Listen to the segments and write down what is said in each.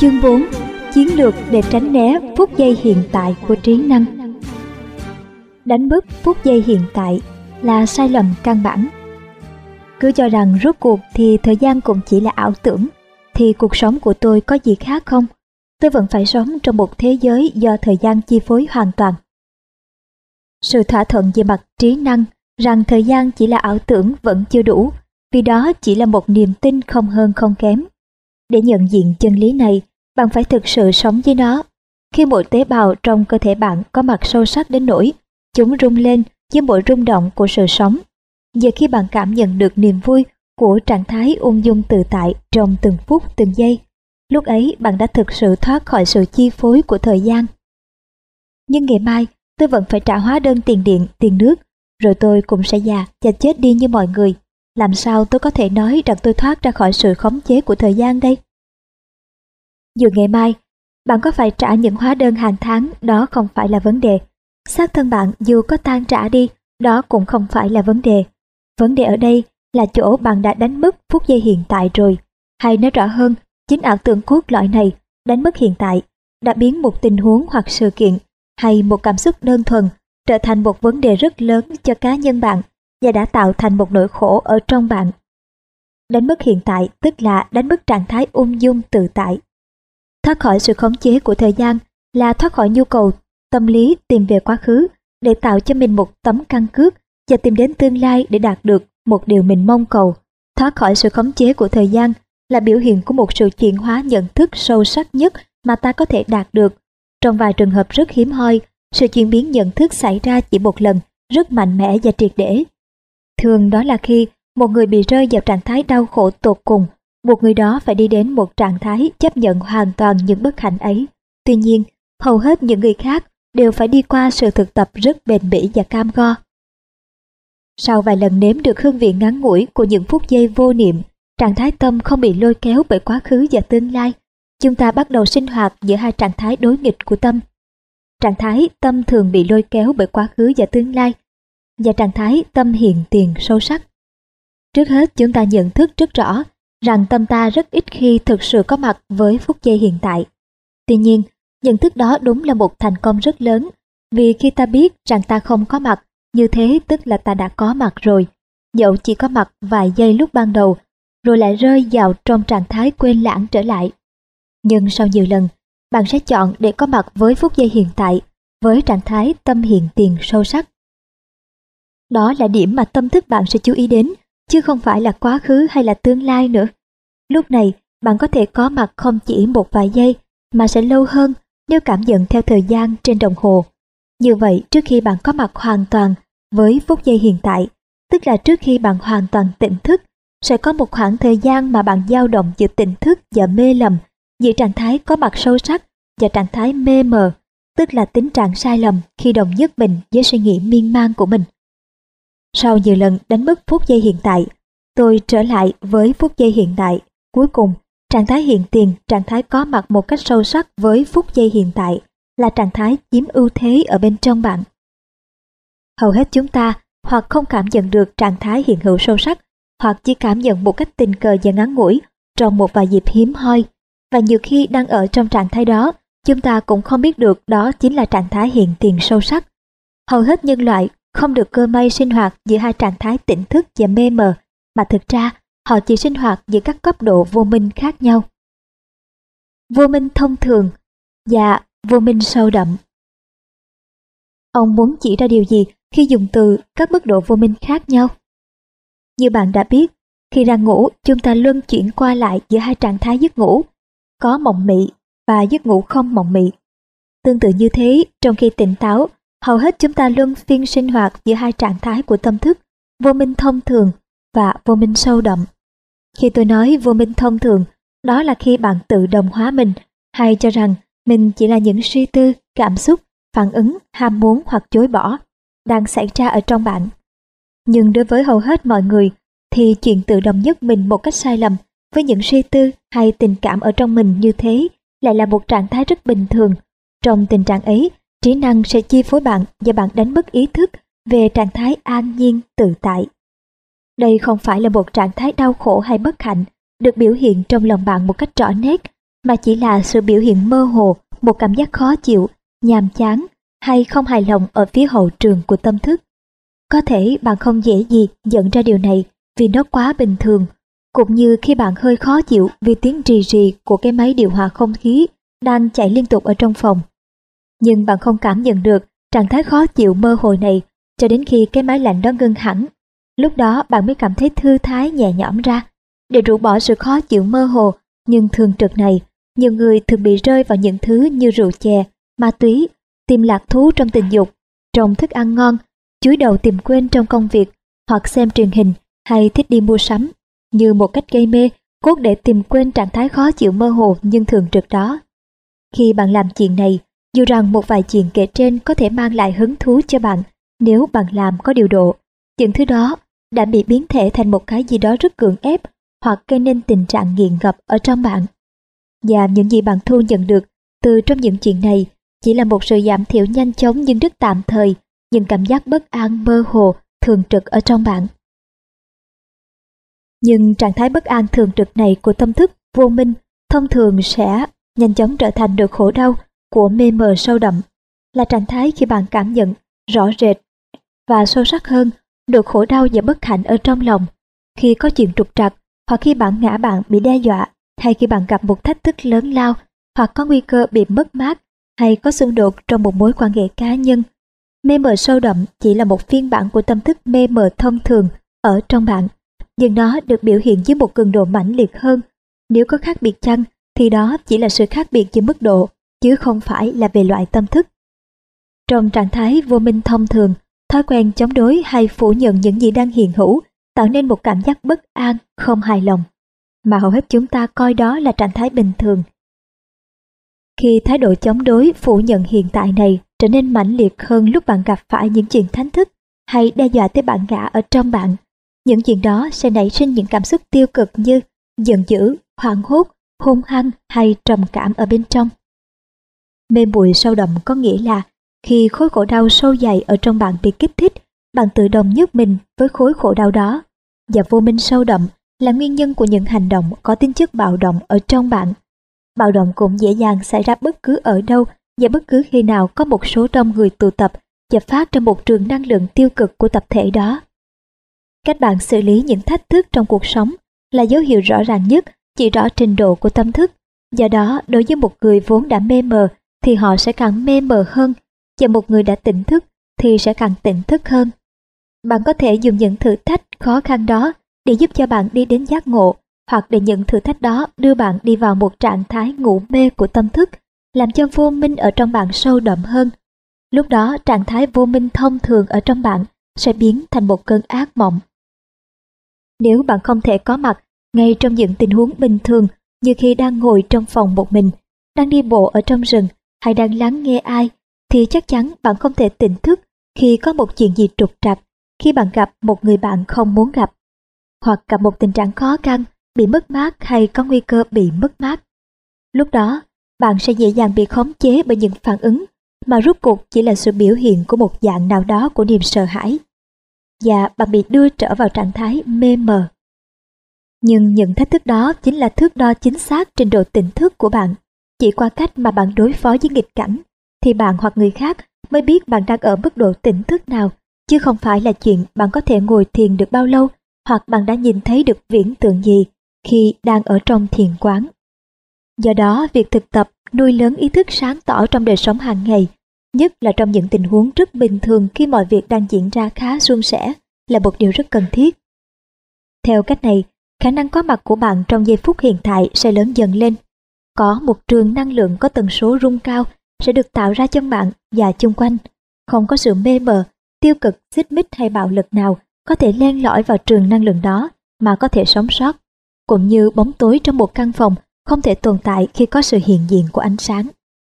Chương 4. Chiến lược để tránh né phút giây hiện tại của trí năng. Đánh mất phút giây hiện tại là sai lầm căn bản. Cứ cho rằng rốt cuộc thì thời gian cũng chỉ là ảo tưởng, thì cuộc sống của tôi có gì khác không? Tôi vẫn phải sống trong một thế giới do thời gian chi phối hoàn toàn. Sự thỏa thuận về mặt trí năng rằng thời gian chỉ là ảo tưởng vẫn chưa đủ, vì đó chỉ là một niềm tin không hơn không kém. Để nhận diện chân lý này, bạn phải thực sự sống với nó. Khi mỗi tế bào trong cơ thể bạn có mặt sâu sắc đến nỗi chúng rung lên với mỗi rung động của sự sống. Giờ khi bạn cảm nhận được niềm vui của trạng thái ung dung tự tại trong từng phút từng giây, lúc ấy bạn đã thực sự thoát khỏi sự chi phối của thời gian. Nhưng ngày mai tôi vẫn phải trả hóa đơn tiền điện, tiền nước, rồi tôi cũng sẽ già và chết đi như mọi người. Làm sao tôi có thể nói rằng tôi thoát ra khỏi sự khống chế của thời gian đây? Dù ngày mai, bạn có phải trả những hóa đơn hàng tháng, đó không phải là vấn đề. Xác thân bạn dù có tan rã đi, đó cũng không phải là vấn đề. Vấn đề ở đây là chỗ bạn đã đánh mất phút giây hiện tại rồi. Hay nói rõ hơn, chính ảo tưởng cốt lõi này, đánh mất hiện tại, đã biến một tình huống hoặc sự kiện hay một cảm xúc đơn thuần trở thành một vấn đề rất lớn cho cá nhân bạn và đã tạo thành một nỗi khổ ở trong bạn. Đánh mất hiện tại tức là đánh mất trạng thái ung dung tự tại. Thoát khỏi sự khống chế của thời gian là thoát khỏi nhu cầu tâm lý tìm về quá khứ để tạo cho mình một tấm căn cước và tìm đến tương lai để đạt được một điều mình mong cầu. Thoát khỏi sự khống chế của thời gian là biểu hiện của một sự chuyển hóa nhận thức sâu sắc nhất mà ta có thể đạt được. Trong vài trường hợp rất hiếm hoi, sự chuyển biến nhận thức xảy ra chỉ một lần, rất mạnh mẽ và triệt để. Thường đó là khi một người bị rơi vào trạng thái đau khổ tột cùng, buộc người đó phải đi đến một trạng thái chấp nhận hoàn toàn những bất hạnh ấy. Tuy nhiên, hầu hết những người khác đều phải đi qua sự thực tập rất bền bỉ và cam go. Sau vài lần nếm được hương vị ngắn ngủi của những phút giây vô niệm, trạng thái tâm không bị lôi kéo bởi quá khứ và tương lai, chúng ta bắt đầu sinh hoạt giữa hai trạng thái đối nghịch của tâm. Trạng thái tâm thường bị lôi kéo bởi quá khứ và tương lai, và trạng thái tâm hiện tiền sâu sắc. Trước hết chúng ta nhận thức rất rõ rằng tâm ta rất ít khi thực sự có mặt với phút giây hiện tại. Tuy nhiên, nhận thức đó đúng là một thành công rất lớn, vì khi ta biết rằng ta không có mặt, như thế tức là ta đã có mặt rồi, dẫu chỉ có mặt vài giây lúc ban đầu, rồi lại rơi vào trong trạng thái quên lãng trở lại. Nhưng sau nhiều lần, bạn sẽ chọn để có mặt với phút giây hiện tại, với trạng thái tâm hiện tiền sâu sắc. Đó là điểm mà tâm thức bạn sẽ chú ý đến, chứ không phải là quá khứ hay là tương lai nữa. Lúc này, bạn có thể có mặt không chỉ một vài giây, mà sẽ lâu hơn nếu cảm nhận theo thời gian trên đồng hồ. Như vậy, trước khi bạn có mặt hoàn toàn với phút giây hiện tại, tức là trước khi bạn hoàn toàn tỉnh thức, sẽ có một khoảng thời gian mà bạn dao động giữa tỉnh thức và mê lầm, giữa trạng thái có mặt sâu sắc và trạng thái mê mờ, tức là tình trạng sai lầm khi đồng nhất mình với suy nghĩ miên man của mình. Sau nhiều lần đánh mất phút giây hiện tại, tôi trở lại với phút giây hiện tại. Cuối cùng, trạng thái hiện tiền, trạng thái có mặt một cách sâu sắc với phút giây hiện tại, là trạng thái chiếm ưu thế ở bên trong bạn. Hầu hết chúng ta hoặc không cảm nhận được trạng thái hiện hữu sâu sắc, hoặc chỉ cảm nhận một cách tình cờ và ngắn ngủi trong một vài dịp hiếm hoi, và nhiều khi đang ở trong trạng thái đó, chúng ta cũng không biết được đó chính là trạng thái hiện tiền sâu sắc. Hầu hết nhân loại không được cơ may sinh hoạt giữa hai trạng thái tỉnh thức và mê mờ, mà thực ra họ chỉ sinh hoạt giữa các cấp độ vô minh khác nhau. Vô minh thông thường và vô minh sâu đậm. Ông muốn chỉ ra điều gì khi dùng từ các mức độ vô minh khác nhau? Như bạn đã biết, khi đang ngủ, chúng ta luân chuyển qua lại giữa hai trạng thái giấc ngủ, có mộng mị và giấc ngủ không mộng mị. Tương tự như thế, trong khi tỉnh táo, hầu hết chúng ta luân phiên sinh hoạt giữa hai trạng thái của tâm thức, vô minh thông thường và vô minh sâu đậm. Khi tôi nói vô minh thông thường, đó là khi bạn tự đồng hóa mình, hay cho rằng mình chỉ là những suy tư, cảm xúc, phản ứng, ham muốn hoặc chối bỏ đang xảy ra ở trong bạn. Nhưng đối với hầu hết mọi người, thì chuyện tự đồng nhất mình một cách sai lầm với những suy tư hay tình cảm ở trong mình như thế lại là một trạng thái rất bình thường. Trong tình trạng ấy, trí năng sẽ chi phối bạn và bạn đánh mất ý thức về trạng thái an nhiên tự tại. Đây không phải là một trạng thái đau khổ hay bất hạnh được biểu hiện trong lòng bạn một cách rõ nét, mà chỉ là sự biểu hiện mơ hồ, một cảm giác khó chịu, nhàm chán hay không hài lòng ở phía hậu trường của tâm thức. Có thể bạn không dễ gì nhận ra điều này vì nó quá bình thường, cũng như khi bạn hơi khó chịu vì tiếng rì rì của cái máy điều hòa không khí đang chạy liên tục ở trong phòng. Nhưng bạn không cảm nhận được trạng thái khó chịu mơ hồ này cho đến khi cái máy lạnh đó ngưng hẳn. Lúc đó bạn mới cảm thấy thư thái nhẹ nhõm ra. Để rũ bỏ sự khó chịu mơ hồ nhưng thường trực này, nhiều người thường bị rơi vào những thứ như rượu chè, ma túy, tìm lạc thú trong tình dục, trong thức ăn ngon, chúi đầu tìm quên trong công việc, hoặc xem truyền hình hay thích đi mua sắm, như một cách gây mê, cốt để tìm quên trạng thái khó chịu mơ hồ nhưng thường trực đó. Khi bạn làm chuyện này, dù rằng một vài chuyện kể trên có thể mang lại hứng thú cho bạn nếu bạn làm có điều độ, những thứ đó đã bị biến thể thành một cái gì đó rất cưỡng ép hoặc gây nên tình trạng nghiện ngập ở trong bạn. Và những gì bạn thu nhận được từ trong những chuyện này chỉ là một sự giảm thiểu nhanh chóng nhưng rất tạm thời những cảm giác bất an mơ hồ thường trực ở trong bạn. Nhưng trạng thái bất an thường trực này của tâm thức vô minh thông thường sẽ nhanh chóng trở thành nỗi khổ đau của mê mờ sâu đậm, là trạng thái khi bạn cảm nhận rõ rệt và sâu sắc hơn nỗi khổ đau và bất hạnh ở trong lòng, khi có chuyện trục trặc, hoặc khi bản ngã bạn bị đe dọa, hay khi bạn gặp một thách thức lớn lao, hoặc có nguy cơ bị mất mát, hay có xung đột trong một mối quan hệ cá nhân. Mê mờ sâu đậm chỉ là một phiên bản của tâm thức mê mờ thông thường ở trong bạn, nhưng nó được biểu hiện dưới một cường độ mãnh liệt hơn. Nếu có khác biệt chăng, thì đó chỉ là sự khác biệt về mức độ, chứ không phải là về loại tâm thức. Trong trạng thái vô minh thông thường, thói quen chống đối hay phủ nhận những gì đang hiện hữu tạo nên một cảm giác bất an, không hài lòng, mà hầu hết chúng ta coi đó là trạng thái bình thường. Khi thái độ chống đối, phủ nhận hiện tại này trở nên mãnh liệt hơn lúc bạn gặp phải những chuyện thách thức hay đe dọa tới bản ngã ở trong bạn, những chuyện đó sẽ nảy sinh những cảm xúc tiêu cực như giận dữ, hoảng hốt, hung hăng hay trầm cảm ở bên trong. Mê muội sâu đậm có nghĩa là khi khối khổ đau sâu dày ở trong bạn bị kích thích, bạn tự đồng nhất mình với khối khổ đau đó. Và vô minh sâu đậm là nguyên nhân của những hành động có tính chất bạo động ở trong bạn. Bạo động cũng dễ dàng xảy ra bất cứ ở đâu và bất cứ khi nào có một số đông người tụ tập và phát ra một trường năng lượng tiêu cực của tập thể đó. Cách bạn xử lý những thách thức trong cuộc sống là dấu hiệu rõ ràng nhất chỉ rõ trình độ của tâm thức. Do đó, đối với một người vốn đã mê mờ thì họ sẽ càng mê mờ hơn, và một người đã tỉnh thức thì sẽ càng tỉnh thức hơn. Bạn có thể dùng những thử thách khó khăn đó để giúp cho bạn đi đến giác ngộ, hoặc để những thử thách đó đưa bạn đi vào một trạng thái ngủ mê của tâm thức, làm cho vô minh ở trong bạn sâu đậm hơn. Lúc đó, trạng thái vô minh thông thường ở trong bạn sẽ biến thành một cơn ác mộng. Nếu bạn không thể có mặt ngay trong những tình huống bình thường, như khi đang ngồi trong phòng một mình, đang đi bộ ở trong rừng, hay đang lắng nghe ai, thì chắc chắn bạn không thể tỉnh thức khi có một chuyện gì trục trặc, khi bạn gặp một người bạn không muốn gặp, hoặc gặp một tình trạng khó khăn, bị mất mát hay có nguy cơ bị mất mát. Lúc đó, bạn sẽ dễ dàng bị khống chế bởi những phản ứng mà rốt cuộc chỉ là sự biểu hiện của một dạng nào đó của niềm sợ hãi, và bạn bị đưa trở vào trạng thái mê mờ. Nhưng những thách thức đó chính là thước đo chính xác trình độ tỉnh thức của bạn. Chỉ qua cách mà bạn đối phó với nghịch cảnh, thì bạn hoặc người khác mới biết bạn đang ở mức độ tỉnh thức nào, chứ không phải là chuyện bạn có thể ngồi thiền được bao lâu, hoặc bạn đã nhìn thấy được viễn tượng gì khi đang ở trong thiền quán. Do đó, việc thực tập nuôi lớn ý thức sáng tỏ trong đời sống hàng ngày, nhất là trong những tình huống rất bình thường khi mọi việc đang diễn ra khá suôn sẻ, là một điều rất cần thiết. Theo cách này, khả năng có mặt của bạn trong giây phút hiện tại sẽ lớn dần lên. Có một trường năng lượng có tần số rung cao sẽ được tạo ra trong bạn và chung quanh. Không có sự mê mờ, tiêu cực, xích mích hay bạo lực nào có thể len lỏi vào trường năng lượng đó mà có thể sống sót. Cũng như bóng tối trong một căn phòng không thể tồn tại khi có sự hiện diện của ánh sáng.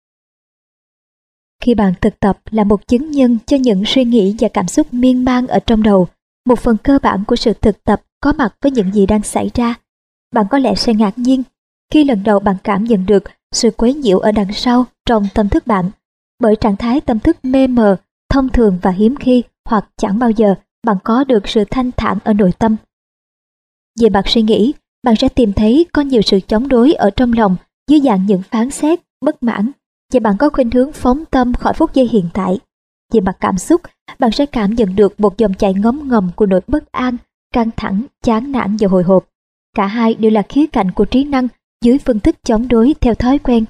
Khi bạn thực tập là một chứng nhân cho những suy nghĩ và cảm xúc miên man ở trong đầu, một phần cơ bản của sự thực tập có mặt với những gì đang xảy ra. Bạn có lẽ sẽ ngạc nhiên khi lần đầu bạn cảm nhận được sự quấy nhiễu ở đằng sau trong tâm thức bạn, bởi trạng thái tâm thức mê mờ, thông thường và hiếm khi hoặc chẳng bao giờ bạn có được sự thanh thản ở nội tâm. Về mặt suy nghĩ, bạn sẽ tìm thấy có nhiều sự chống đối ở trong lòng dưới dạng những phán xét, bất mãn, và bạn có khuynh hướng phóng tâm khỏi phút giây hiện tại. Về mặt cảm xúc, bạn sẽ cảm nhận được một dòng chảy ngấm ngầm của nỗi bất an, căng thẳng, chán nản và hồi hộp. Cả hai đều là khía cạnh của trí năng dưới phân tích chống đối theo thói quen.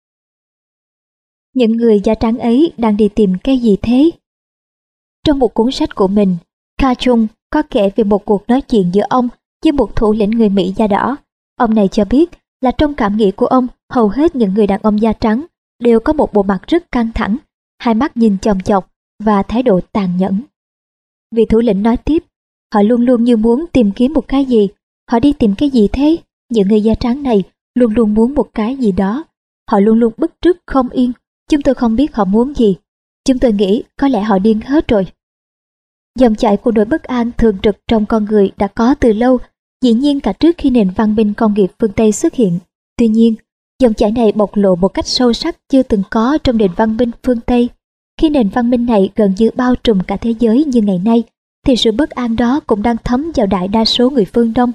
Những người da trắng ấy đang đi tìm cái gì thế? Trong một cuốn sách của mình, Carl Jung có kể về một cuộc nói chuyện giữa ông với một thủ lĩnh người Mỹ da đỏ. Ông này cho biết là trong cảm nghĩ của ông, hầu hết những người đàn ông da trắng đều có một bộ mặt rất căng thẳng, hai mắt nhìn chòng chọc và thái độ tàn nhẫn. Vị thủ lĩnh nói tiếp, họ luôn luôn như muốn tìm kiếm một cái gì. Họ đi tìm cái gì thế? Những người da trắng này luôn luôn muốn một cái gì đó. Họ luôn luôn bứt rứt không yên. Chúng tôi không biết họ muốn gì. Chúng tôi nghĩ có lẽ họ điên hết rồi. Dòng chảy của nỗi bất an thường trực trong con người đã có từ lâu, dĩ nhiên cả trước khi nền văn minh công nghiệp phương Tây xuất hiện. Tuy nhiên, dòng chảy này bộc lộ một cách sâu sắc chưa từng có trong nền văn minh phương Tây. Khi nền văn minh này gần như bao trùm cả thế giới như ngày nay, thì sự bất an đó cũng đang thấm vào đại đa số người phương Đông.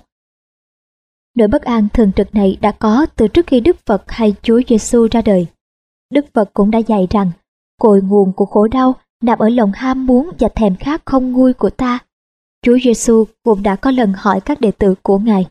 Nỗi bất an thường trực này đã có từ trước khi Đức Phật hay Chúa Giêsu ra đời. Đức Phật cũng đã dạy rằng, cội nguồn của khổ đau nằm ở lòng ham muốn và thèm khát không nguôi của ta. Chúa Giêsu cũng đã có lần hỏi các đệ tử của Ngài,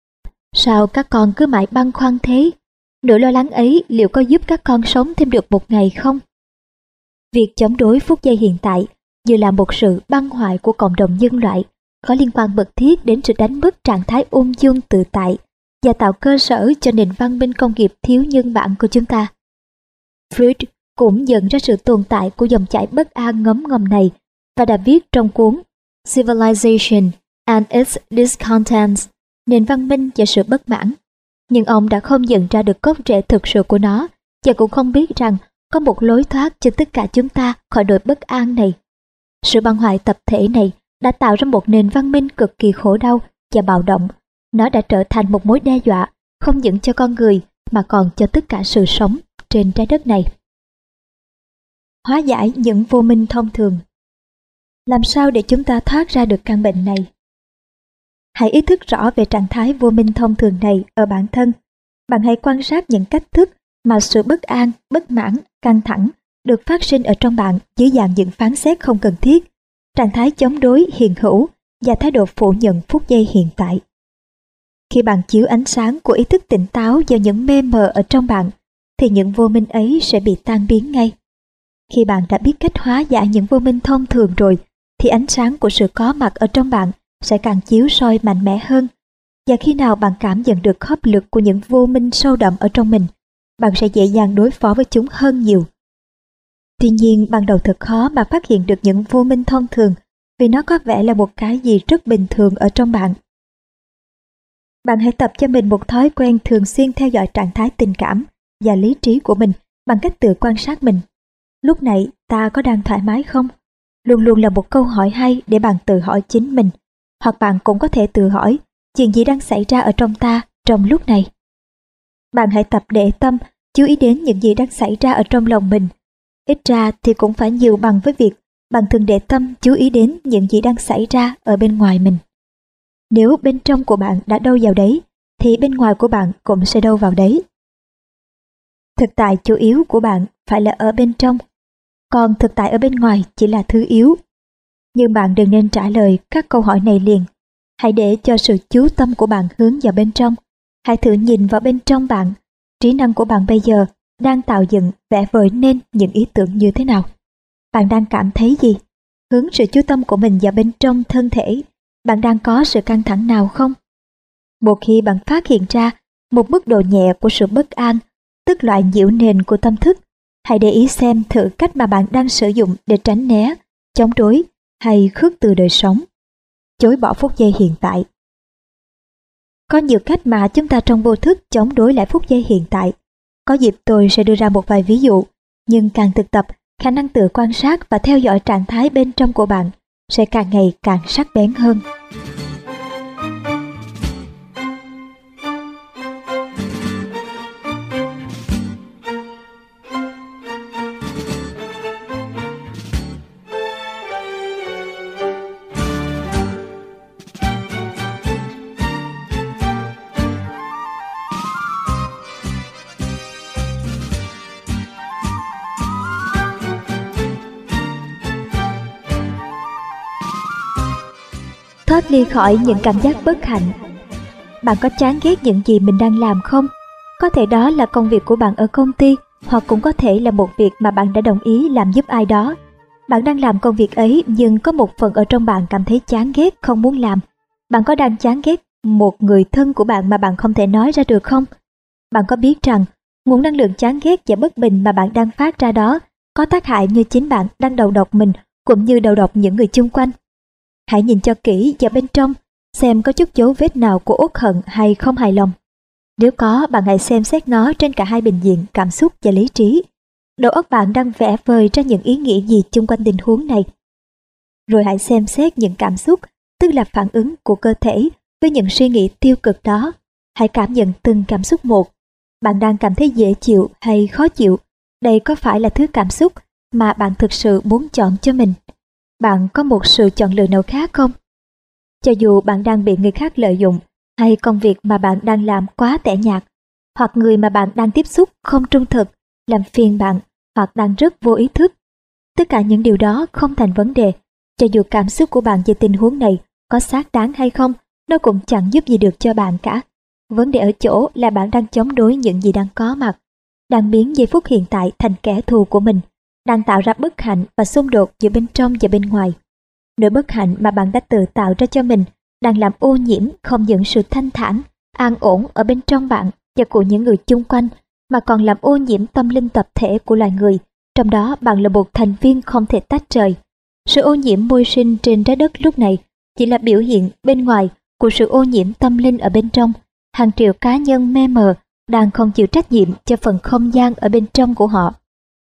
sao các con cứ mãi băn khoăn thế? Nỗi lo lắng ấy liệu có giúp các con sống thêm được một ngày không? Việc chống đối phút giây hiện tại như là một sự băng hoại của cộng đồng nhân loại, có liên quan mật thiết đến sự đánh mất trạng thái ung dung tự tại và tạo cơ sở cho nền văn minh công nghiệp thiếu nhân bản của chúng ta. Freud cũng nhận ra sự tồn tại của dòng chảy bất an ngấm ngầm này và đã viết trong cuốn Civilization and its Discontents, nền văn minh và sự bất mãn. Nhưng ông đã không nhận ra được gốc rễ thực sự của nó và cũng không biết rằng có một lối thoát cho tất cả chúng ta khỏi nỗi bất an này. Sự băng hoại tập thể này đã tạo ra một nền văn minh cực kỳ khổ đau và bạo động. Nó đã trở thành một mối đe dọa không những cho con người mà còn cho tất cả sự sống trên trái đất này. Hóa giải những vô minh thông thường. Làm sao để chúng ta thoát ra được căn bệnh này? Hãy ý thức rõ về trạng thái vô minh thông thường này ở bản thân. Bạn hãy quan sát những cách thức mà sự bất an, bất mãn, căng thẳng được phát sinh ở trong bạn dưới dạng những phán xét không cần thiết, trạng thái chống đối hiện hữu và thái độ phủ nhận phút giây hiện tại. Khi bạn chiếu ánh sáng của ý thức tỉnh táo vào những mê mờ ở trong bạn, thì những vô minh ấy sẽ bị tan biến ngay. Khi bạn đã biết cách hóa giải những vô minh thông thường rồi, thì ánh sáng của sự có mặt ở trong bạn sẽ càng chiếu soi mạnh mẽ hơn. Và khi nào bạn cảm nhận được hấp lực của những vô minh sâu đậm ở trong mình, bạn sẽ dễ dàng đối phó với chúng hơn nhiều. Tuy nhiên, ban đầu thật khó mà phát hiện được những vô minh thông thường, vì nó có vẻ là một cái gì rất bình thường ở trong bạn. Bạn hãy tập cho mình một thói quen thường xuyên theo dõi trạng thái tình cảm và lý trí của mình bằng cách tự quan sát mình. Lúc này ta có đang thoải mái không? Luôn luôn là một câu hỏi hay để bạn tự hỏi chính mình. Hoặc bạn cũng có thể tự hỏi chuyện gì đang xảy ra ở trong ta trong lúc này. Bạn hãy tập để tâm, chú ý đến những gì đang xảy ra ở trong lòng mình. Ít ra thì cũng phải nhiều bằng với việc bạn thường để tâm chú ý đến những gì đang xảy ra ở bên ngoài mình. Nếu bên trong của bạn đã đâu vào đấy, thì bên ngoài của bạn cũng sẽ đâu vào đấy. Thực tại chủ yếu của bạn phải là ở bên trong, còn thực tại ở bên ngoài chỉ là thứ yếu. Nhưng bạn đừng nên trả lời các câu hỏi này liền. Hãy để cho sự chú tâm của bạn hướng vào bên trong. Hãy thử nhìn vào bên trong bạn. Trí năng của bạn bây giờ đang tạo dựng, vẽ vời nên những ý tưởng như thế nào? Bạn đang cảm thấy gì? Hướng sự chú tâm của mình vào bên trong thân thể. Bạn đang có sự căng thẳng nào không? Một khi bạn phát hiện ra một mức độ nhẹ của sự bất an, tức loại nhiễu nền của tâm thức, hãy để ý xem thử cách mà bạn đang sử dụng để tránh né, chống đối hay khước từ đời sống. Chối bỏ phút giây hiện tại. Có nhiều cách mà chúng ta trong vô thức chống đối lại phút giây hiện tại. Có dịp tôi sẽ đưa ra một vài ví dụ, nhưng càng thực tập, khả năng tự quan sát và theo dõi trạng thái bên trong của bạn sẽ càng ngày càng sắc bén hơn. thoát ly khỏi những cảm giác bất hạnh. Bạn có chán ghét những gì mình đang làm không? Có thể đó là công việc của bạn ở công ty, hoặc cũng có thể là một việc mà bạn đã đồng ý làm giúp ai đó. Bạn đang làm công việc ấy nhưng có một phần ở trong bạn cảm thấy chán ghét, không muốn làm. Bạn có đang chán ghét một người thân của bạn mà bạn không thể nói ra được không? Bạn có biết rằng nguồn năng lượng chán ghét và bất bình mà bạn đang phát ra đó có tác hại như chính bạn đang đầu độc mình cũng như đầu độc những người chung quanh? Hãy nhìn cho kỹ vào bên trong, xem có chút dấu vết nào của uất hận hay không hài lòng. Nếu có, bạn hãy xem xét nó trên cả hai bình diện cảm xúc và lý trí. Đầu óc bạn đang vẽ vời ra những ý nghĩ gì chung quanh tình huống này. Rồi hãy xem xét những cảm xúc, tức là phản ứng của cơ thể với những suy nghĩ tiêu cực đó. Hãy cảm nhận từng cảm xúc một. Bạn đang cảm thấy dễ chịu hay khó chịu? Đây có phải là thứ cảm xúc mà bạn thực sự muốn chọn cho mình? Bạn có một sự chọn lựa nào khác không? Cho dù bạn đang bị người khác lợi dụng, hay công việc mà bạn đang làm quá tẻ nhạt, hoặc người mà bạn đang tiếp xúc không trung thực, làm phiền bạn, hoặc đang rất vô ý thức. Tất cả những điều đó không thành vấn đề. Cho dù cảm xúc của bạn về tình huống này có xác đáng hay không, nó cũng chẳng giúp gì được cho bạn cả. Vấn đề ở chỗ là bạn đang chống đối những gì đang có mặt, đang biến giây phút hiện tại thành kẻ thù của mình, đang tạo ra bất hạnh và xung đột giữa bên trong và bên ngoài. Nỗi bất hạnh mà bạn đã tự tạo ra cho mình đang làm ô nhiễm không những sự thanh thản, an ổn ở bên trong bạn và của những người chung quanh, mà còn làm ô nhiễm tâm linh tập thể của loài người, trong đó bạn là một thành viên không thể tách rời. Sự ô nhiễm môi sinh trên trái đất lúc này chỉ là biểu hiện bên ngoài của sự ô nhiễm tâm linh ở bên trong. Hàng triệu cá nhân mê mờ đang không chịu trách nhiệm cho phần không gian ở bên trong của họ.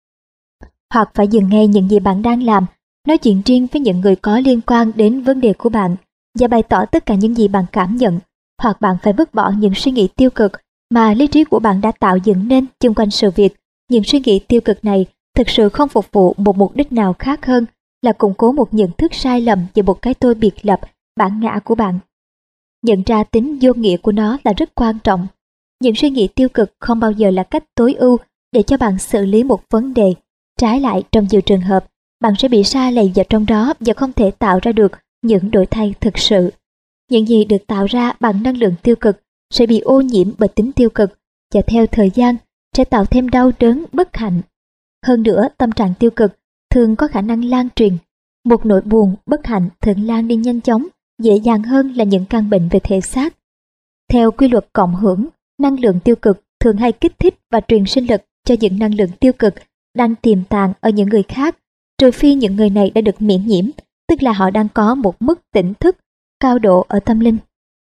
Hoặc phải dừng ngay những gì bạn đang làm, nói chuyện riêng với những người có liên quan đến vấn đề của bạn và bày tỏ tất cả những gì bạn cảm nhận, hoặc bạn phải vứt bỏ những suy nghĩ tiêu cực mà lý trí của bạn đã tạo dựng nên xung quanh sự việc. Những suy nghĩ tiêu cực này thực sự không phục vụ một mục đích nào khác hơn là củng cố một nhận thức sai lầm về một cái tôi biệt lập, bản ngã của bạn. Nhận ra tính vô nghĩa của nó là rất quan trọng. Những suy nghĩ tiêu cực không bao giờ là cách tối ưu để cho bạn xử lý một vấn đề. Trái lại, trong nhiều trường hợp, bạn sẽ bị sa lầy vào trong đó và không thể tạo ra được những đổi thay thực sự. Những gì được tạo ra bằng năng lượng tiêu cực sẽ bị ô nhiễm bởi tính tiêu cực và theo thời gian sẽ tạo thêm đau đớn, bất hạnh. Hơn nữa, tâm trạng tiêu cực thường có khả năng lan truyền. Một nỗi buồn, bất hạnh thường lan đi nhanh chóng, dễ dàng hơn là những căn bệnh về thể xác. Theo quy luật cộng hưởng, năng lượng tiêu cực thường hay kích thích và truyền sinh lực cho những năng lượng tiêu cực đang tiềm tàng ở những người khác, trừ phi những người này đã được miễn nhiễm, tức là họ đang có một mức tỉnh thức cao độ ở tâm linh.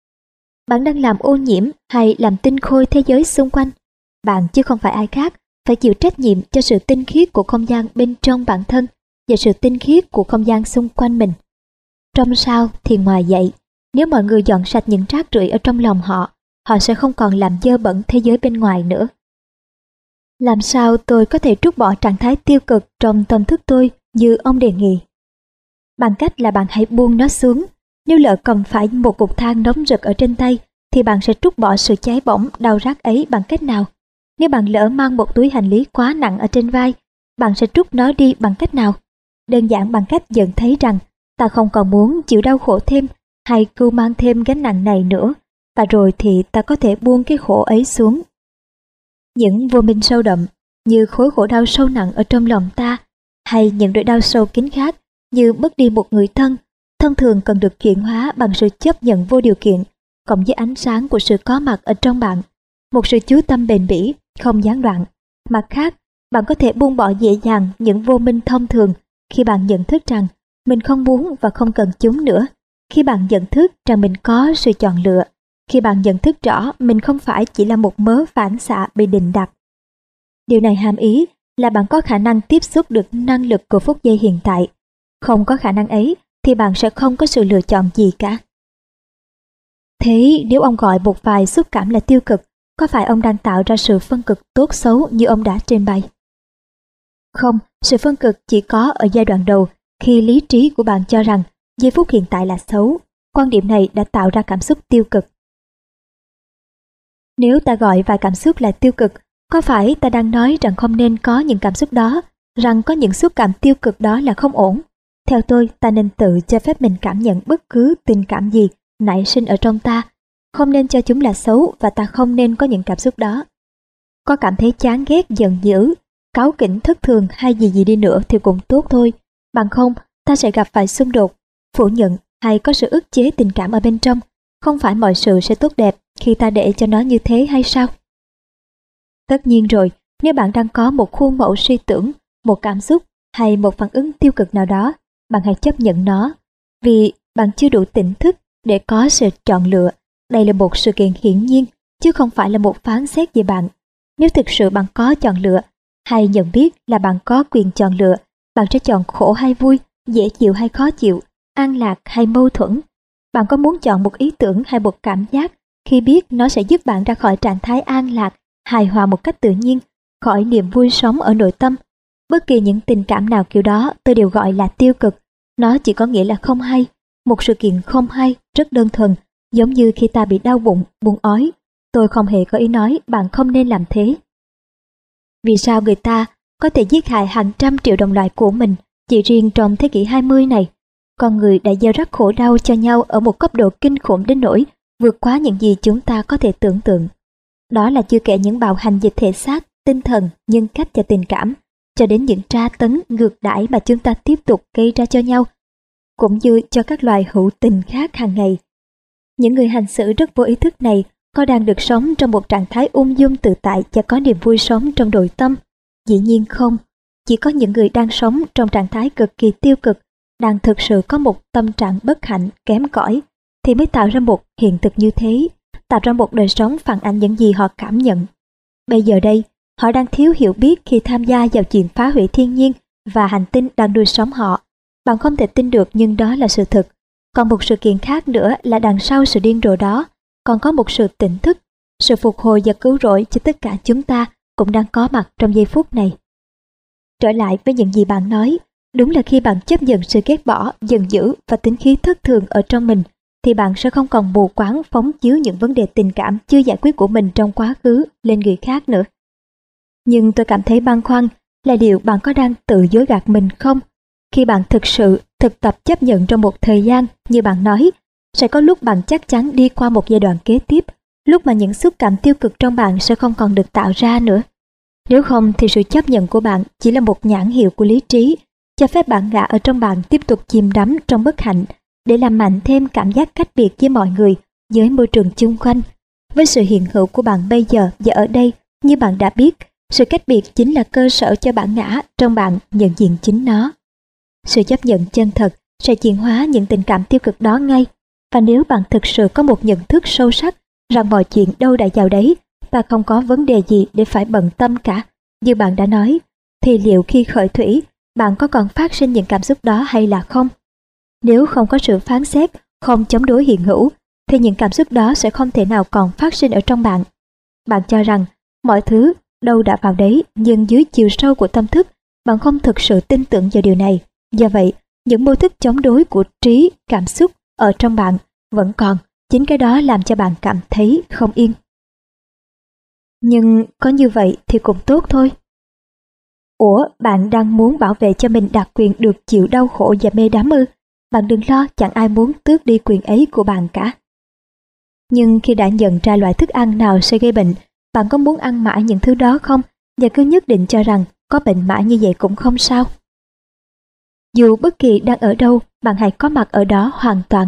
Bạn đang làm ô nhiễm hay làm tinh khôi thế giới xung quanh? Bạn chứ không phải ai khác phải chịu trách nhiệm cho sự tinh khiết của không gian bên trong bản thân và sự tinh khiết của không gian xung quanh mình. Trong sao thì ngoài vậy, nếu mọi người dọn sạch những rác rưởi ở trong lòng họ, họ sẽ không còn làm dơ bẩn thế giới bên ngoài nữa. Làm sao tôi có thể trút bỏ trạng thái tiêu cực trong tâm thức tôi như ông đề nghị? Bằng cách là bạn hãy buông nó xuống. Nếu lỡ cầm phải một cục than nóng rực ở trên tay, thì bạn sẽ trút bỏ sự cháy bỏng, đau rát ấy bằng cách nào? Nếu bạn lỡ mang một túi hành lý quá nặng ở trên vai, bạn sẽ trút nó đi bằng cách nào? Đơn giản bằng cách nhận thấy rằng ta không còn muốn chịu đau khổ thêm hay cưu mang thêm gánh nặng này nữa, và rồi thì ta có thể buông cái khổ ấy xuống. Những vô minh sâu đậm như khối khổ đau sâu nặng ở trong lòng ta, hay những nỗi đau sâu kín khác như mất đi một người thân, thông thường cần được chuyển hóa bằng sự chấp nhận vô điều kiện, cộng với ánh sáng của sự có mặt ở trong bạn, một sự chú tâm bền bỉ, không gián đoạn. Mặt khác, bạn có thể buông bỏ dễ dàng những vô minh thông thường khi bạn nhận thức rằng mình không muốn và không cần chúng nữa, khi bạn nhận thức rằng mình có sự chọn lựa, khi bạn nhận thức rõ mình không phải chỉ là một mớ phản xạ bị định đặt. Điều này hàm ý là bạn có khả năng tiếp xúc được năng lực của phút giây hiện tại. Không có khả năng ấy thì bạn sẽ không có sự lựa chọn gì cả. Thế nếu ông gọi một vài xúc cảm là tiêu cực, có phải ông đang tạo ra sự phân cực tốt xấu như ông đã trình bày? Không, sự phân cực chỉ có ở giai đoạn đầu, khi lý trí của bạn cho rằng giây phút hiện tại là xấu. Quan điểm này đã tạo ra cảm xúc tiêu cực. Nếu ta gọi vài cảm xúc là tiêu cực, có phải ta đang nói rằng không nên có những cảm xúc đó, rằng có những xúc cảm tiêu cực đó là không ổn? Theo tôi, ta nên tự cho phép mình cảm nhận bất cứ tình cảm gì nảy sinh ở trong ta, không nên cho chúng là xấu và ta không nên có những cảm xúc đó. Có cảm thấy chán ghét, giận dữ, cáu kỉnh, thất thường hay gì gì đi nữa thì cũng tốt thôi, bằng không ta sẽ gặp phải xung đột, phủ nhận hay có sự ức chế tình cảm ở bên trong. Không phải mọi sự sẽ tốt đẹp khi ta để cho nó như thế hay sao? Tất nhiên rồi, nếu bạn đang có một khuôn mẫu suy tưởng, một cảm xúc hay một phản ứng tiêu cực nào đó, bạn hãy chấp nhận nó, vì bạn chưa đủ tỉnh thức để có sự chọn lựa. Đây là một sự kiện hiển nhiên, chứ không phải là một phán xét về bạn. Nếu thực sự bạn có chọn lựa, hay nhận biết là bạn có quyền chọn lựa, bạn sẽ chọn khổ hay vui, dễ chịu hay khó chịu, an lạc hay mâu thuẫn. Bạn có muốn chọn một ý tưởng hay một cảm giác khi biết nó sẽ giúp bạn ra khỏi trạng thái an lạc, hài hòa một cách tự nhiên, khỏi niềm vui sống ở nội tâm. Bất kỳ những tình cảm nào kiểu đó tôi đều gọi là tiêu cực. Nó chỉ có nghĩa là không hay, một sự kiện không hay, rất đơn thuần, giống như khi ta bị đau bụng, buồn ói. Tôi không hề có ý nói bạn không nên làm thế. Vì sao người ta có thể giết hại hàng trăm triệu đồng loại của mình chỉ riêng trong thế kỷ 20 này? Con người đã gieo rắc khổ đau cho nhau ở một cấp độ kinh khủng đến nỗi vượt quá những gì chúng ta có thể tưởng tượng. Đó là chưa kể những bạo hành về thể xác, tinh thần, nhân cách và tình cảm, cho đến những tra tấn ngược đãi mà chúng ta tiếp tục gây ra cho nhau, cũng như cho các loài hữu tình khác hàng ngày. Những người hành xử rất vô ý thức này có đang được sống trong một trạng thái ung dung tự tại và có niềm vui sống trong nội tâm? Dĩ nhiên không. Chỉ có những người đang sống trong trạng thái cực kỳ tiêu cực, đang thực sự có một tâm trạng bất hạnh, kém cỏi, thì mới tạo ra một hiện thực như thế, tạo ra một đời sống phản ánh những gì họ cảm nhận. Bây giờ đây, họ đang thiếu hiểu biết khi tham gia vào chuyện phá hủy thiên nhiên và hành tinh đang nuôi sống họ. Bạn không thể tin được nhưng đó là sự thực. Còn một sự kiện khác nữa là đằng sau sự điên rồ đó, còn có một sự tỉnh thức, sự phục hồi và cứu rỗi cho tất cả chúng ta cũng đang có mặt trong giây phút này. Trở lại với những gì bạn nói, đúng là khi bạn chấp nhận sự ghét bỏ, giận dữ và tính khí thất thường ở trong mình, thì bạn sẽ không còn mù quáng phóng chiếu những vấn đề tình cảm chưa giải quyết của mình trong quá khứ lên người khác nữa. Nhưng tôi cảm thấy băn khoăn là liệu bạn có đang tự dối gạt mình không? Khi bạn thực tập chấp nhận trong một thời gian, như bạn nói, sẽ có lúc bạn chắc chắn đi qua một giai đoạn kế tiếp, lúc mà những xúc cảm tiêu cực trong bạn sẽ không còn được tạo ra nữa. Nếu không thì sự chấp nhận của bạn chỉ là một nhãn hiệu của lý trí, cho phép bản ngã ở trong bạn tiếp tục chìm đắm trong bất hạnh, để làm mạnh thêm cảm giác cách biệt với mọi người, với môi trường chung quanh. Với sự hiện hữu của bạn bây giờ và ở đây, như bạn đã biết, sự cách biệt chính là cơ sở cho bản ngã trong bạn nhận diện chính nó. Sự chấp nhận chân thật sẽ chuyển hóa những tình cảm tiêu cực đó ngay. Và nếu bạn thực sự có một nhận thức sâu sắc rằng mọi chuyện đâu đã vào đấy và không có vấn đề gì để phải bận tâm cả, như bạn đã nói, thì liệu khi khởi thủy, bạn có còn phát sinh những cảm xúc đó hay là không? Nếu không có sự phán xét, không chống đối hiện hữu, thì những cảm xúc đó sẽ không thể nào còn phát sinh ở trong bạn. Bạn cho rằng mọi thứ đâu đã vào đấy, nhưng dưới chiều sâu của tâm thức, bạn không thực sự tin tưởng vào điều này. Do vậy, những mô thức chống đối của trí, cảm xúc ở trong bạn vẫn còn, chính cái đó làm cho bạn cảm thấy không yên. Nhưng có như vậy thì cũng tốt thôi. Ủa, bạn đang muốn bảo vệ cho mình đặc quyền được chịu đau khổ và mê đắm ư? Bạn đừng lo, chẳng ai muốn tước đi quyền ấy của bạn cả. Nhưng khi đã nhận ra loại thức ăn nào sẽ gây bệnh, bạn có muốn ăn mãi những thứ đó không? Và cứ nhất định cho rằng có bệnh mãi như vậy cũng không sao. Dù bất kỳ đang ở đâu, bạn hãy có mặt ở đó hoàn toàn.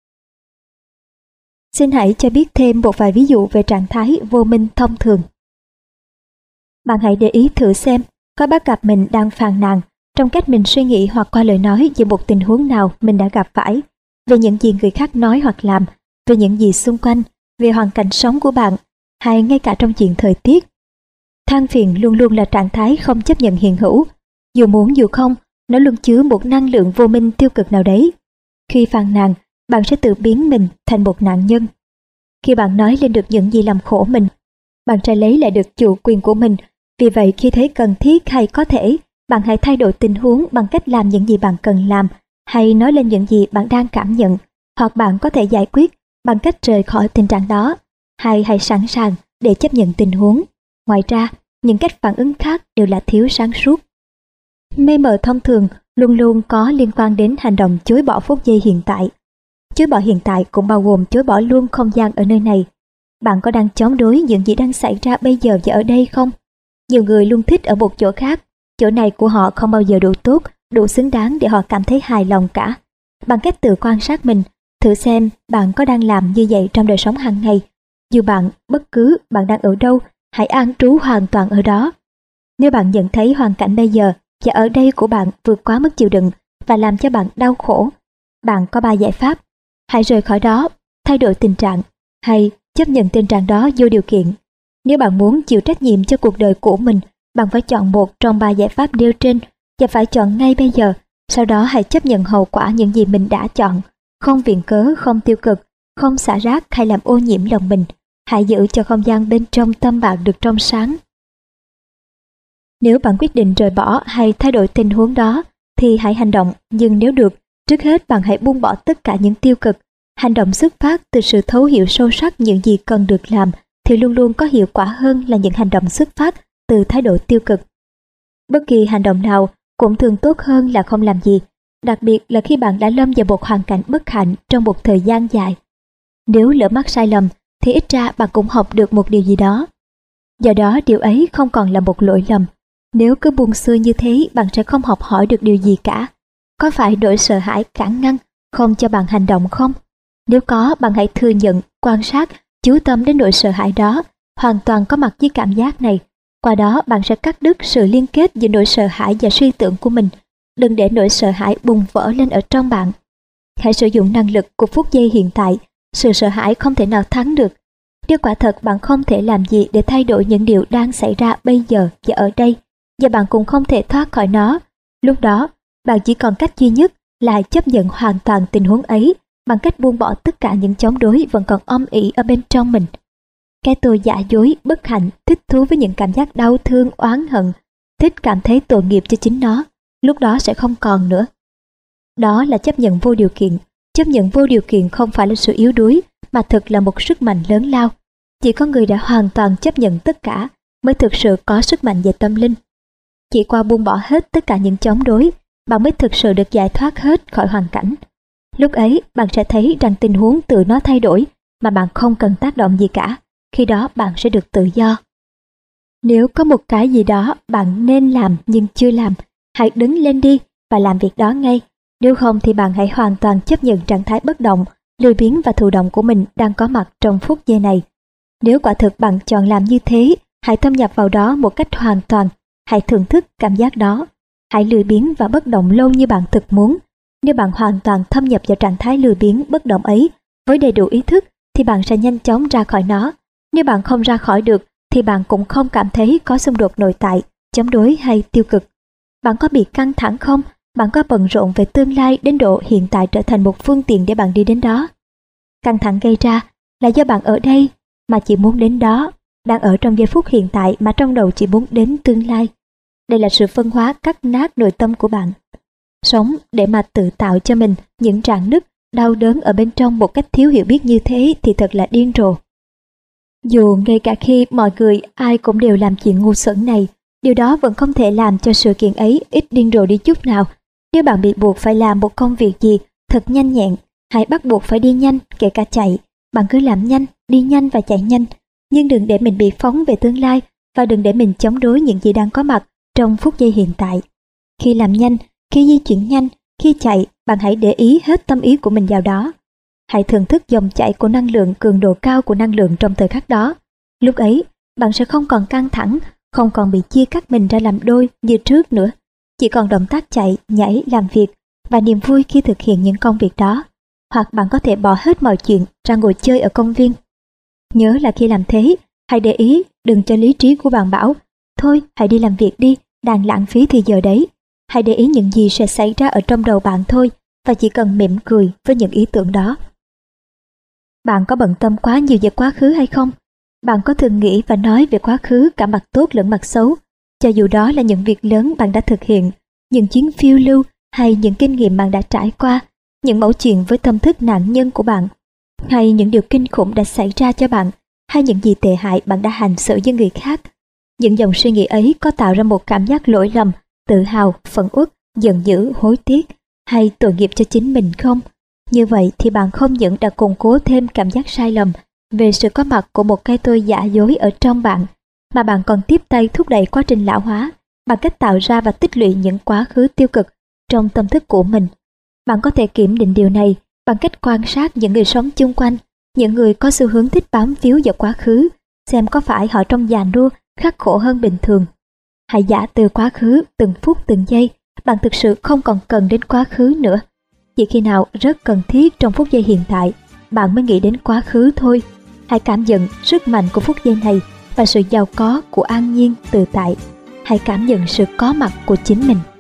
Xin hãy cho biết thêm một vài ví dụ về trạng thái vô minh thông thường. Bạn hãy để ý thử xem, có bắt gặp mình đang phàn nàn trong cách mình suy nghĩ hoặc qua lời nói về một tình huống nào mình đã gặp phải, về những gì người khác nói hoặc làm, về những gì xung quanh, về hoàn cảnh sống của bạn, hay ngay cả trong chuyện thời tiết. Than phiền luôn luôn là trạng thái không chấp nhận hiện hữu. Dù muốn dù không, nó luôn chứa một năng lượng vô minh tiêu cực nào đấy. Khi phàn nàn, bạn sẽ tự biến mình thành một nạn nhân. Khi bạn nói lên được những gì làm khổ mình, bạn sẽ lấy lại được chủ quyền của mình. Vì vậy khi thấy cần thiết hay có thể, bạn hãy thay đổi tình huống bằng cách làm những gì bạn cần làm, hay nói lên những gì bạn đang cảm nhận, hoặc bạn có thể giải quyết bằng cách rời khỏi tình trạng đó, hay hãy sẵn sàng để chấp nhận tình huống. Ngoài ra, những cách phản ứng khác đều là thiếu sáng suốt. Mê mờ thông thường luôn luôn có liên quan đến hành động chối bỏ phút giây hiện tại. Chối bỏ hiện tại cũng bao gồm chối bỏ luôn không gian ở nơi này. Bạn có đang chống đối những gì đang xảy ra bây giờ và ở đây không? Nhiều người luôn thích ở một chỗ khác, chỗ này của họ không bao giờ đủ tốt, đủ xứng đáng để họ cảm thấy hài lòng cả. Bằng cách tự quan sát mình, thử xem bạn có đang làm như vậy trong đời sống hàng ngày. Dù bất cứ bạn đang ở đâu, hãy an trú hoàn toàn ở đó. Nếu bạn nhận thấy hoàn cảnh bây giờ và ở đây của bạn vượt quá mức chịu đựng và làm cho bạn đau khổ, bạn có 3 giải pháp. Hãy rời khỏi đó, thay đổi tình trạng, hay chấp nhận tình trạng đó vô điều kiện. Nếu bạn muốn chịu trách nhiệm cho cuộc đời của mình, bạn phải chọn một trong 3 giải pháp nêu trên và phải chọn ngay bây giờ. Sau đó hãy chấp nhận hậu quả những gì mình đã chọn, không viện cớ, không tiêu cực, không xả rác hay làm ô nhiễm lòng mình. Hãy giữ cho không gian bên trong tâm bạn được trong sáng. Nếu bạn quyết định rời bỏ hay thay đổi tình huống đó, thì hãy hành động, nhưng nếu được, trước hết bạn hãy buông bỏ tất cả những tiêu cực. Hành động xuất phát từ sự thấu hiểu sâu sắc những gì cần được làm thì luôn luôn có hiệu quả hơn là những hành động xuất phát từ thái độ tiêu cực. Bất kỳ hành động nào cũng thường tốt hơn là không làm gì, đặc biệt là khi bạn đã lâm vào một hoàn cảnh bất hạnh trong một thời gian dài. Nếu lỡ mắc sai lầm thì ít ra bạn cũng học được một điều gì đó. Do đó điều ấy không còn là một lỗi lầm. Nếu cứ buông xuôi như thế, bạn sẽ không học hỏi được điều gì cả. Có phải nỗi sợ hãi cản ngăn không cho bạn hành động không? Nếu có, bạn hãy thừa nhận, quan sát, chú tâm đến nỗi sợ hãi đó, hoàn toàn có mặt với cảm giác này. Qua đó bạn sẽ cắt đứt sự liên kết giữa nỗi sợ hãi và suy tưởng của mình. Đừng để nỗi sợ hãi bùng vỡ lên ở trong bạn. Hãy sử dụng năng lực của phút giây hiện tại. Sự sợ hãi không thể nào thắng được. Nếu quả thật bạn không thể làm gì để thay đổi những điều đang xảy ra bây giờ và ở đây, và bạn cũng không thể thoát khỏi nó, lúc đó bạn chỉ còn cách duy nhất là chấp nhận hoàn toàn tình huống ấy bằng cách buông bỏ tất cả những chống đối vẫn còn âm ỉ ở bên trong mình. Cái tôi giả dối, bất hạnh, thích thú với những cảm giác đau thương, oán hận, thích cảm thấy tội nghiệp cho chính nó, lúc đó sẽ không còn nữa. Đó là chấp nhận vô điều kiện. Chấp nhận vô điều kiện không phải là sự yếu đuối, mà thực là một sức mạnh lớn lao. Chỉ có người đã hoàn toàn chấp nhận tất cả mới thực sự có sức mạnh về tâm linh. Chỉ qua buông bỏ hết tất cả những chống đối, bạn mới thực sự được giải thoát hết khỏi hoàn cảnh. Lúc ấy, bạn sẽ thấy rằng tình huống tự nó thay đổi mà bạn không cần tác động gì cả. Khi đó bạn sẽ được tự do. Nếu có một cái gì đó bạn nên làm nhưng chưa làm, hãy đứng lên đi và làm việc đó ngay. Nếu không thì bạn hãy hoàn toàn chấp nhận trạng thái bất động, lười biếng và thụ động của mình đang có mặt trong phút giây này. Nếu quả thực bạn chọn làm như thế, hãy thâm nhập vào đó một cách hoàn toàn. Hãy thưởng thức cảm giác đó. Hãy lười biếng và bất động lâu như bạn thực muốn. Nếu bạn hoàn toàn thâm nhập vào trạng thái lười biếng bất động ấy với đầy đủ ý thức thì bạn sẽ nhanh chóng ra khỏi nó. Nếu bạn không ra khỏi được thì bạn cũng không cảm thấy có xung đột nội tại, chống đối hay tiêu cực. Bạn có bị căng thẳng không? Bạn có bận rộn về tương lai đến độ hiện tại trở thành một phương tiện để bạn đi đến đó? Căng thẳng gây ra là do bạn ở đây mà chỉ muốn đến đó, đang ở trong giây phút hiện tại mà trong đầu chỉ muốn đến tương lai. Đây là sự phân hóa cắt nát nội tâm của bạn. Sống để mà tự tạo cho mình những rạn nứt, đau đớn ở bên trong một cách thiếu hiểu biết như thế thì thật là điên rồ. Dù ngay cả khi mọi người ai cũng đều làm chuyện ngu xuẩn này, điều đó vẫn không thể làm cho sự kiện ấy ít điên rồ đi chút nào. Nếu bạn bị buộc phải làm một công việc gì thật nhanh nhẹn, hãy bắt buộc phải đi nhanh, kể cả chạy. Bạn cứ làm nhanh, đi nhanh và chạy nhanh. Nhưng đừng để mình bị phóng về tương lai và đừng để mình chống đối những gì đang có mặt trong phút giây hiện tại. Khi làm nhanh, khi di chuyển nhanh, khi chạy, bạn hãy để ý hết tâm ý của mình vào đó. Hãy thưởng thức dòng chảy của năng lượng, cường độ cao của năng lượng trong thời khắc đó. Lúc ấy, bạn sẽ không còn căng thẳng, không còn bị chia cắt mình ra làm đôi như trước nữa. Chỉ còn động tác chạy, nhảy, làm việc và niềm vui khi thực hiện những công việc đó. Hoặc bạn có thể bỏ hết mọi chuyện ra ngồi chơi ở công viên. Nhớ là khi làm thế, hãy để ý, đừng cho lý trí của bạn bảo, thôi hãy đi làm việc đi, đang lãng phí thì giờ đấy. Hãy để ý những gì sẽ xảy ra ở trong đầu bạn thôi, và chỉ cần mỉm cười với những ý tưởng đó. Bạn có bận tâm quá nhiều về quá khứ hay không? Bạn có thường nghĩ và nói về quá khứ cả mặt tốt lẫn mặt xấu, cho dù đó là những việc lớn bạn đã thực hiện, những chuyến phiêu lưu hay những kinh nghiệm bạn đã trải qua, những mẩu chuyện với tâm thức nạn nhân của bạn, hay những điều kinh khủng đã xảy ra cho bạn, hay những gì tệ hại bạn đã hành xử với người khác. Những dòng suy nghĩ ấy có tạo ra một cảm giác lỗi lầm, tự hào, phẫn uất giận dữ, hối tiếc hay tội nghiệp cho chính mình không? Như vậy thì bạn không những đã củng cố thêm cảm giác sai lầm về sự có mặt của một cái tôi giả dối ở trong bạn, mà bạn còn tiếp tay thúc đẩy quá trình lão hóa bằng cách tạo ra và tích lũy những quá khứ tiêu cực trong tâm thức của mình. Bạn có thể kiểm định điều này bằng cách quan sát những người sống chung quanh, những người có xu hướng thích bám víu vào quá khứ, xem có phải họ trông già nua, khắc khổ hơn bình thường. Hãy giả từ quá khứ từng phút từng giây, bạn thực sự không còn cần đến quá khứ nữa. Chỉ khi nào rất cần thiết trong phút giây hiện tại, bạn mới nghĩ đến quá khứ thôi. Hãy cảm nhận sức mạnh của phút giây này và sự giàu có của an nhiên tự tại. Hãy cảm nhận sự có mặt của chính mình.